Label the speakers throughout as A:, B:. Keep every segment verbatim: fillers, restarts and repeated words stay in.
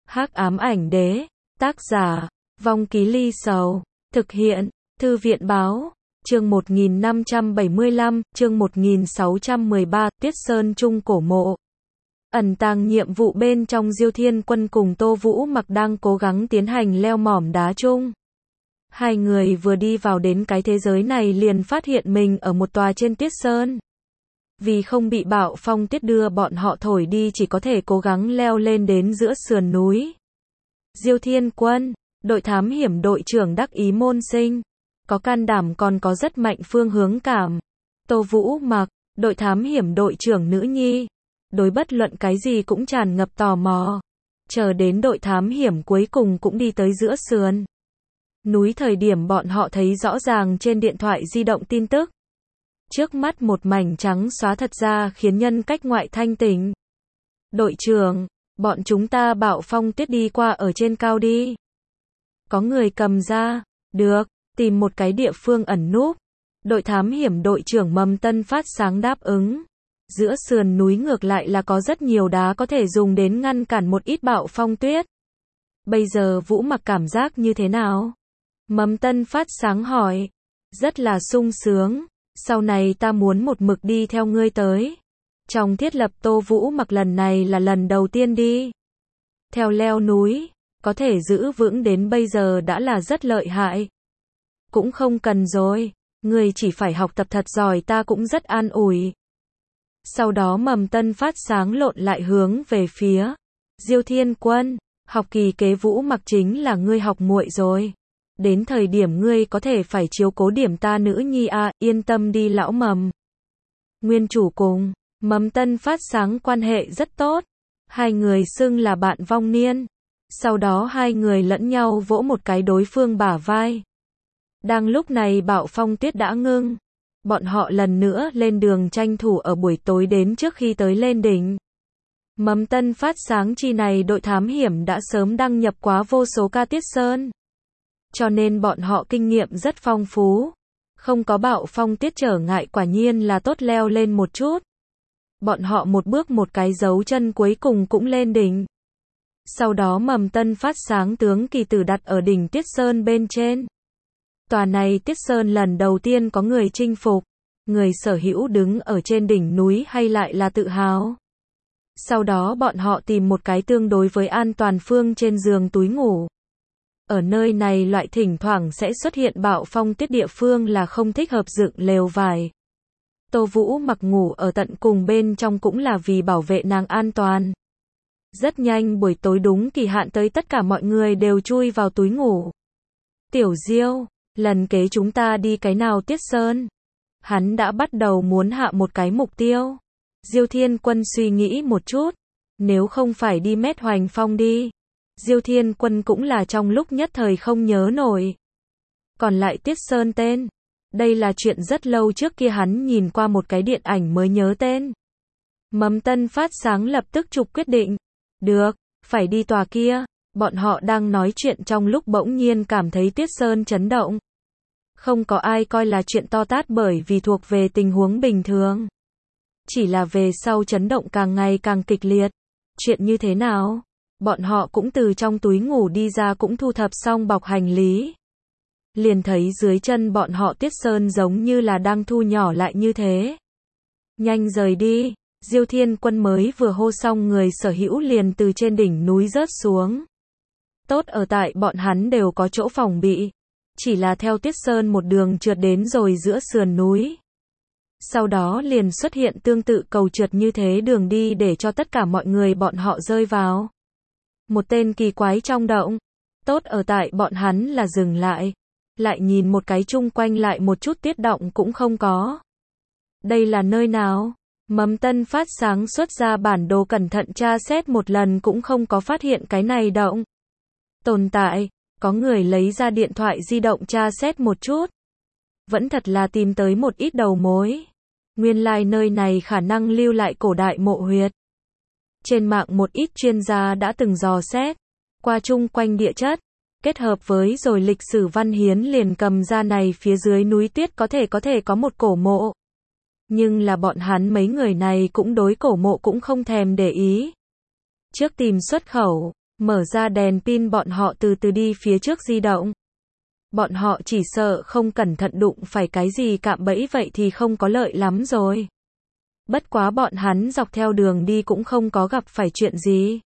A: Hắc ám ảnh đế, tác giả, Vong Ký Ly Sầu, thực hiện, Thư viện báo, chương một nghìn năm trăm bảy mươi lăm, chương một nghìn sáu trăm mười ba, Tuyết Sơn Trung cổ mộ. Ẩn tàng nhiệm vụ bên trong Diêu Thiên Quân cùng Tô Vũ Mặc đang cố gắng tiến hành leo mỏm đá chung. Hai người vừa đi vào đến cái thế giới này liền phát hiện mình ở một tòa trên Tuyết Sơn. Vì không bị bạo phong tuyết đưa bọn họ thổi đi chỉ có thể cố gắng leo lên đến giữa sườn núi. Diêu Thiên Quân, đội thám hiểm đội trưởng đắc ý môn sinh, có can đảm còn có rất mạnh phương hướng cảm. Tô Vũ Mặc, đội thám hiểm đội trưởng nữ nhi, đối bất luận cái gì cũng tràn ngập tò mò. Chờ đến đội thám hiểm cuối cùng cũng đi tới giữa sườn núi thời điểm bọn họ thấy rõ ràng trên điện thoại di động tin tức. Trước mắt một mảnh trắng xóa thật ra khiến nhân cách ngoại thanh tỉnh. Đội trưởng, bọn chúng ta bạo phong tuyết đi qua ở trên cao đi. Có người cầm ra, được, tìm một cái địa phương ẩn núp. Đội thám hiểm đội trưởng Mầm Tân phát sáng đáp ứng. Giữa sườn núi ngược lại là có rất nhiều đá có thể dùng đến ngăn cản một ít bạo phong tuyết. Bây giờ Vũ Mặc cảm giác như thế nào? Mầm Tân phát sáng hỏi. Rất là sung sướng. Sau này ta muốn một mực đi theo ngươi tới. Trong thiết lập Tô Vũ Mặc lần này là lần đầu tiên đi theo leo núi, có thể giữ vững đến bây giờ đã là rất lợi hại. Cũng không cần rồi, ngươi chỉ phải học tập thật giỏi ta cũng rất an ủi. Sau đó Mầm Tân phát sáng lộn lại hướng về phía Diêu Thiên Quân, học kỳ kế Vũ Mặc chính là ngươi học muội rồi. Đến thời điểm ngươi có thể phải chiếu cố điểm ta nữ nhi a, yên tâm đi lão Mầm. Nguyên chủ cùng Mầm Tân phát sáng quan hệ rất tốt, hai người xưng là bạn vong niên. Sau đó hai người lẫn nhau vỗ một cái đối phương bả vai. Đang lúc này bạo phong tuyết đã ngưng, bọn họ lần nữa lên đường tranh thủ ở buổi tối đến trước khi tới lên đỉnh. Mầm Tân phát sáng chi này đội thám hiểm đã sớm đăng nhập quá vô số ca Tuyết Sơn. Cho nên bọn họ kinh nghiệm rất phong phú. Không có bạo phong tuyết trở ngại quả nhiên là tốt leo lên một chút. Bọn họ một bước một cái dấu chân cuối cùng cũng lên đỉnh. Sau đó Mầm Tân phát sáng tướng kỳ tử đặt ở đỉnh Tuyết Sơn bên trên. Tòa này Tuyết Sơn lần đầu tiên có người chinh phục. Người sở hữu đứng ở trên đỉnh núi hay lại là tự hào. Sau đó bọn họ tìm một cái tương đối với an toàn phương trên giường túi ngủ. Ở nơi này loại thỉnh thoảng sẽ xuất hiện bạo phong tuyết địa phương là không thích hợp dựng lều vải. Tô Vũ Mặc ngủ ở tận cùng bên trong cũng là vì bảo vệ nàng an toàn. Rất nhanh buổi tối đúng kỳ hạn tới tất cả mọi người đều chui vào túi ngủ. Tiểu Diêu, lần kế chúng ta đi cái nào Tuyết Sơn? Hắn đã bắt đầu muốn hạ một cái mục tiêu. Diêu Thiên Quân suy nghĩ một chút. Nếu không phải đi Mét Hoành Phong đi. Diêu Thiên Quân cũng là trong lúc nhất thời không nhớ nổi. Còn lại Tuyết Sơn tên. Đây là chuyện rất lâu trước kia hắn nhìn qua một cái điện ảnh mới nhớ tên. Mầm Tân phát sáng lập tức chụp quyết định. Được, phải đi tòa kia. Bọn họ đang nói chuyện trong lúc bỗng nhiên cảm thấy Tuyết Sơn chấn động. Không có ai coi là chuyện to tát bởi vì thuộc về tình huống bình thường. Chỉ là về sau chấn động càng ngày càng kịch liệt. Chuyện như thế nào? Bọn họ cũng từ trong túi ngủ đi ra cũng thu thập xong bọc hành lý. Liền thấy dưới chân bọn họ Tuyết Sơn giống như là đang thu nhỏ lại như thế. Nhanh rời đi, Diêu Thiên Quân mới vừa hô xong người sở hữu liền từ trên đỉnh núi rớt xuống. Tốt ở tại bọn hắn đều có chỗ phòng bị. Chỉ là theo Tuyết Sơn một đường trượt đến rồi giữa sườn núi. Sau đó liền xuất hiện tương tự cầu trượt như thế đường đi để cho tất cả mọi người bọn họ rơi vào. Một tên kỳ quái trong động. Tốt ở tại bọn hắn là dừng lại. Lại nhìn một cái chung quanh lại một chút tuyết động cũng không có. Đây là nơi nào? Mầm Tân phát sáng xuất ra bản đồ cẩn thận tra xét một lần cũng không có phát hiện cái này động tồn tại. Có người lấy ra điện thoại di động tra xét một chút. Vẫn thật là tìm tới một ít đầu mối. Nguyên lai like nơi này khả năng lưu lại cổ đại mộ huyệt. Trên mạng một ít chuyên gia đã từng dò xét qua chung quanh địa chất, kết hợp với rồi lịch sử văn hiến liền cầm ra này phía dưới núi tuyết có thể có thể có một cổ mộ. Nhưng là bọn hắn mấy người này cũng đối cổ mộ cũng không thèm để ý. Trước tìm xuất khẩu, Mở ra đèn pin bọn họ từ từ đi phía trước di động. Bọn họ chỉ sợ không cẩn thận đụng phải cái gì cạm bẫy vậy thì không có lợi lắm rồi. Bất quá bọn hắn dọc theo đường đi cũng không có gặp phải chuyện gì.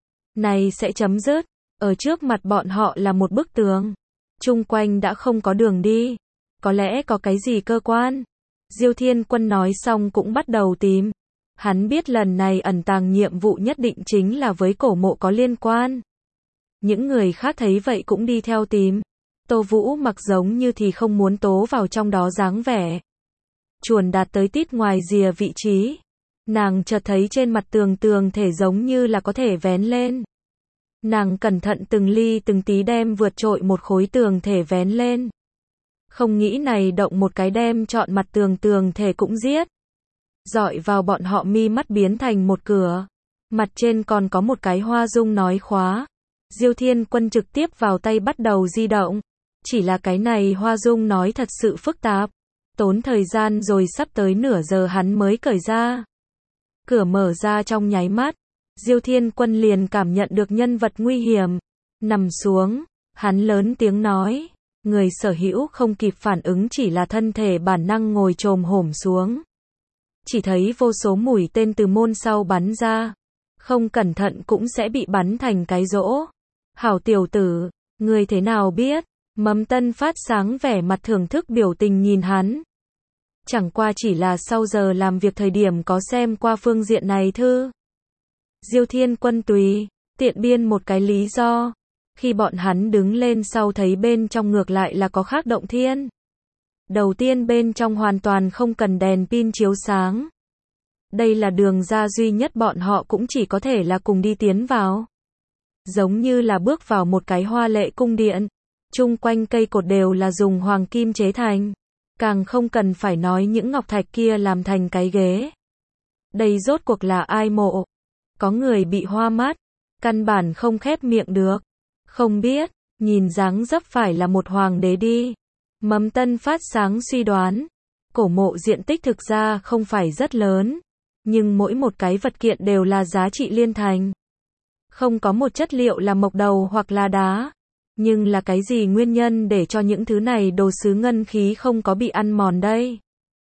A: Này sẽ chấm dứt. Ở trước mặt bọn họ là một bức tường. Chung quanh đã không có đường đi. Có lẽ có cái gì cơ quan. Diêu Thiên Quân nói xong cũng bắt đầu tìm. Hắn biết lần này ẩn tàng nhiệm vụ nhất định chính là với cổ mộ có liên quan. Những người khác thấy vậy cũng đi theo tìm. Tô Vũ mặc giống như thì không muốn tố vào trong đó dáng vẻ. Chuồn đạt tới tít ngoài rìa vị trí. Nàng chợt thấy trên mặt tường tường thể giống như là có thể vén lên. Nàng cẩn thận từng ly từng tí đem vượt trội một khối tường thể vén lên. Không nghĩ này động một cái đem chọn mặt tường tường thể cũng giết. Dọi vào bọn họ mi mắt biến thành một cửa. Mặt trên còn có một cái hoa dung nói khóa. Diêu Thiên Quân trực tiếp vào tay bắt đầu di động. Chỉ là cái này hoa dung nói thật sự phức tạp. Tốn thời gian rồi sắp tới nửa giờ hắn mới cởi ra. Cửa mở ra trong nháy mắt. Diêu Thiên Quân liền cảm nhận được nhân vật nguy hiểm. Nằm xuống. Hắn lớn tiếng nói. Người sở hữu không kịp phản ứng chỉ là thân thể bản năng ngồi chồm hổm xuống. Chỉ thấy vô số mũi tên từ môn sau bắn ra. Không cẩn thận cũng sẽ bị bắn thành cái rỗ. Hảo tiểu tử, người thế nào biết? Mầm Tân phát sáng vẻ mặt thưởng thức biểu tình nhìn hắn. Chẳng qua chỉ là sau giờ làm việc thời điểm có xem qua phương diện này thư. Diêu Thiên Quân tùy tiện biên một cái lý do. Khi bọn hắn đứng lên sau thấy bên trong ngược lại là có khác động thiên. Đầu tiên bên trong hoàn toàn không cần đèn pin chiếu sáng. Đây là đường ra duy nhất bọn họ cũng chỉ có thể là cùng đi tiến vào. Giống như là bước vào một cái hoa lệ cung điện. Chung quanh cây cột đều là dùng hoàng kim chế thành. Càng không cần phải nói những ngọc thạch kia làm thành cái ghế. Đây rốt cuộc là ai mộ? Có người bị hoa mắt. Căn bản không khép miệng được. Không biết, nhìn dáng dấp phải là một hoàng đế đi. Mầm Tân phát sáng suy đoán. Cổ mộ diện tích thực ra không phải rất lớn. Nhưng mỗi một cái vật kiện đều là giá trị liên thành. Không có một chất liệu là mộc đầu hoặc là đá. Nhưng là cái gì nguyên nhân để cho những thứ này đồ sứ ngân khí không có bị ăn mòn đây?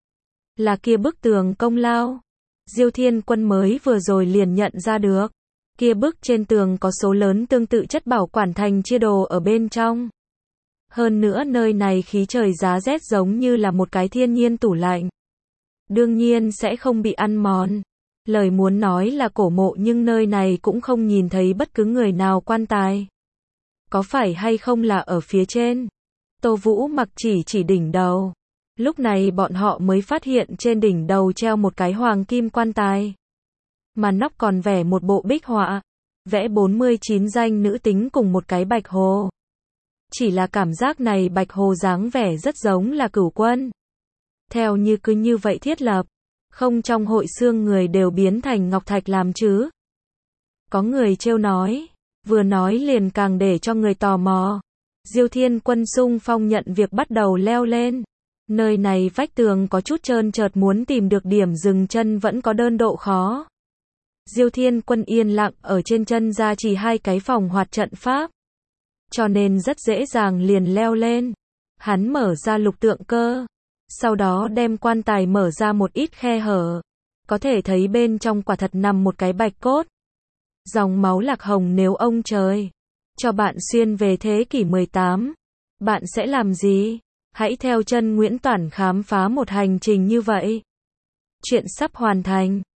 A: Là kia bức tường công lao. Diêu Thiên Quân mới vừa rồi liền nhận ra được. Kia bức trên tường có số lớn tương tự chất bảo quản thành chia đồ ở bên trong. Hơn nữa nơi này khí trời giá rét giống như là một cái thiên nhiên tủ lạnh. Đương nhiên sẽ không bị ăn mòn. Lời muốn nói là cổ mộ nhưng nơi này cũng không nhìn thấy bất cứ người nào quan tài. Có phải hay không là ở phía trên? Tô Vũ mặc chỉ chỉ đỉnh đầu. Lúc này bọn họ mới phát hiện trên đỉnh đầu treo một cái hoàng kim quan tài. Mà nóc còn vẽ một bộ bích họa. Vẽ bốn mươi chín danh nữ tính cùng một cái bạch hồ. Chỉ là cảm giác này bạch hồ dáng vẻ rất giống là Cửu Quân. Theo như cứ như vậy thiết lập. Không trong hội xương người đều biến thành ngọc thạch làm chứ. Có người trêu nói. Vừa nói liền càng để cho người tò mò. Diêu Thiên Quân xung phong nhận việc bắt đầu leo lên. Nơi này vách tường có chút trơn trượt muốn tìm được điểm dừng chân vẫn có đơn độ khó. Diêu Thiên Quân yên lặng ở trên chân ra chỉ hai cái phòng hoạt trận pháp. Cho nên rất dễ dàng liền leo lên. Hắn mở ra lục tượng cơ. Sau đó đem quan tài mở ra một ít khe hở. Có thể thấy bên trong quả thật nằm một cái bạch cốt. Dòng máu lạc hồng nếu ông trời cho bạn xuyên về thế kỷ mười tám, bạn sẽ làm gì? Hãy theo chân Nguyễn Toản khám phá một hành trình như vậy. Chuyện sắp hoàn thành.